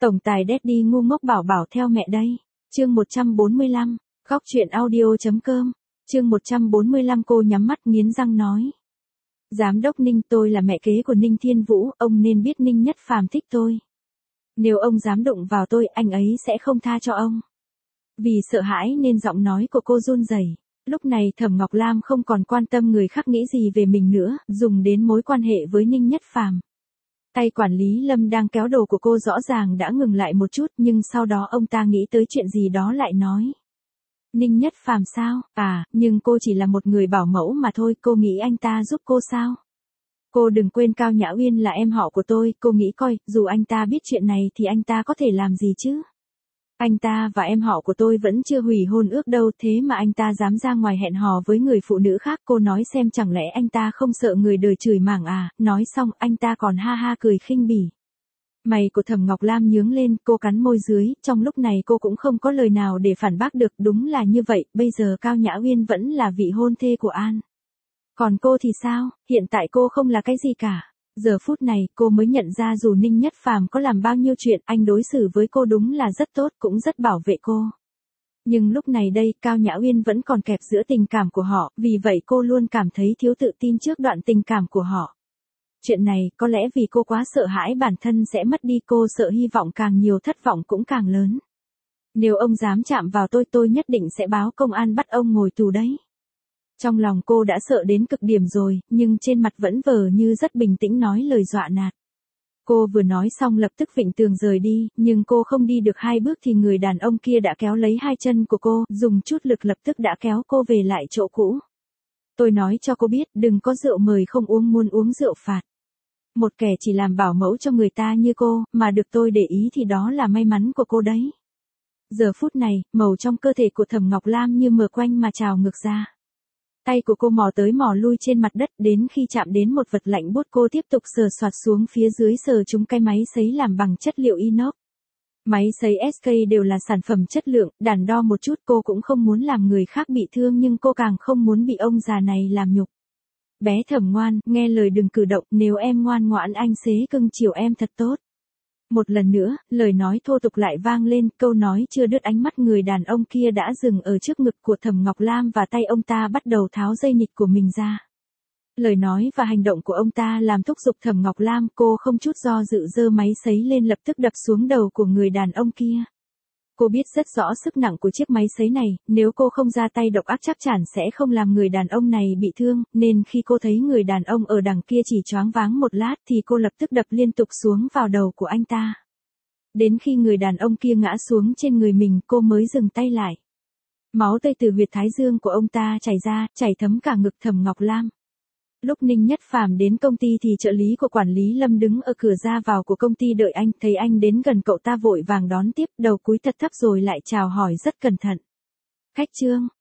Tổng tài Daddy ngu ngốc bảo bảo theo mẹ đây. Chương 145, Khóc chuyện audio.com. Chương 145 cô nhắm mắt nghiến răng nói. Giám đốc Ninh, tôi là mẹ kế của Ninh Thiên Vũ, ông nên biết Ninh Nhất Phàm thích tôi. Nếu ông dám đụng vào tôi, anh ấy sẽ không tha cho ông. Vì sợ hãi nên giọng nói của cô run rẩy. Lúc này Thẩm Ngọc Lam không còn quan tâm người khác nghĩ gì về mình nữa, dùng đến mối quan hệ với Ninh Nhất Phàm. Tay quản lý Lâm đang kéo đồ của cô rõ ràng đã ngừng lại một chút, nhưng sau đó ông ta nghĩ tới chuyện gì đó lại nói. Ninh Nhất Phàm sao? À, nhưng cô chỉ là một người bảo mẫu mà thôi, cô nghĩ anh ta giúp cô sao? Cô đừng quên Cao Nhã Uyên là em họ của tôi, cô nghĩ coi, dù anh ta biết chuyện này thì anh ta có thể làm gì chứ? Anh ta và em họ của tôi vẫn chưa hủy hôn ước đâu, thế mà anh ta dám ra ngoài hẹn hò với người phụ nữ khác, cô nói xem chẳng lẽ anh ta không sợ người đời chửi mảng à? Nói xong anh ta còn ha ha cười khinh bỉ. Mày của Thẩm Ngọc Lam nhướng lên, cô cắn môi dưới, trong lúc này cô cũng không có lời nào để phản bác được, đúng là như vậy, bây giờ Cao Nhã Uyên vẫn là vị hôn thê của An. Còn cô thì sao, hiện tại cô không là cái gì cả. Giờ phút này cô mới nhận ra dù Ninh Nhất Phàm có làm bao nhiêu chuyện, anh đối xử với cô đúng là rất tốt, cũng rất bảo vệ cô. Nhưng lúc này đây, Cao Nhã Uyên vẫn còn kẹp giữa tình cảm của họ, vì vậy cô luôn cảm thấy thiếu tự tin trước đoạn tình cảm của họ. Chuyện này, có lẽ vì cô quá sợ hãi bản thân sẽ mất đi, cô sợ hy vọng càng nhiều thất vọng cũng càng lớn. Nếu ông dám chạm vào tôi nhất định sẽ báo công an bắt ông ngồi tù đấy. Trong lòng cô đã sợ đến cực điểm rồi, nhưng trên mặt vẫn vờ như rất bình tĩnh nói lời dọa nạt. Cô vừa nói xong lập tức vịnh tường rời đi, nhưng cô không đi được 2 bước thì người đàn ông kia đã kéo lấy 2 chân của cô, dùng chút lực lập tức đã kéo cô về lại chỗ cũ. Tôi nói cho cô biết, đừng có rượu mời không uống, muốn uống rượu phạt. Một kẻ chỉ làm bảo mẫu cho người ta như cô, mà được tôi để ý thì đó là may mắn của cô đấy. Giờ phút này, màu trong cơ thể của Thẩm Ngọc Lam như mờ quanh mà trào ngược ra. Tay của cô mò tới mò lui trên mặt đất, đến khi chạm đến một vật lạnh buốt cô tiếp tục sờ soạt xuống phía dưới, sờ trúng cái máy sấy làm bằng chất liệu inox. Máy sấy SK đều là sản phẩm chất lượng, đắn đo một chút, cô cũng không muốn làm người khác bị thương nhưng cô càng không muốn bị ông già này làm nhục. Bé Thẩm ngoan, nghe lời đừng cử động, nếu em ngoan ngoãn anh sẽ cưng chiều em thật tốt. Một lần nữa, lời nói thô tục lại vang lên, câu nói chưa đứt ánh mắt người đàn ông kia đã dừng ở trước ngực của Thẩm Ngọc Lam và tay ông ta bắt đầu tháo dây nịt của mình ra. Lời nói và hành động của ông ta làm thúc giục Thẩm Ngọc Lam, cô không chút do dự giơ máy sấy lên lập tức đập xuống đầu của người đàn ông kia. Cô biết rất rõ sức nặng của chiếc máy sấy này, nếu cô không ra tay độc ác chắc chắn sẽ không làm người đàn ông này bị thương, nên khi cô thấy người đàn ông ở đằng kia chỉ choáng váng một lát thì cô lập tức đập liên tục xuống vào đầu của anh ta. Đến khi người đàn ông kia ngã xuống trên người mình cô mới dừng tay lại. Máu tươi từ huyệt thái dương của ông ta chảy ra, chảy thấm cả ngực Thẩm Ngọc Lam. Lúc Ninh Nhất Phàm đến công ty thì trợ lý của quản lý Lâm đứng ở cửa ra vào của công ty đợi anh, thấy anh đến gần cậu ta vội vàng đón tiếp, đầu cúi thật thấp rồi lại chào hỏi rất cẩn thận. Khách Trương,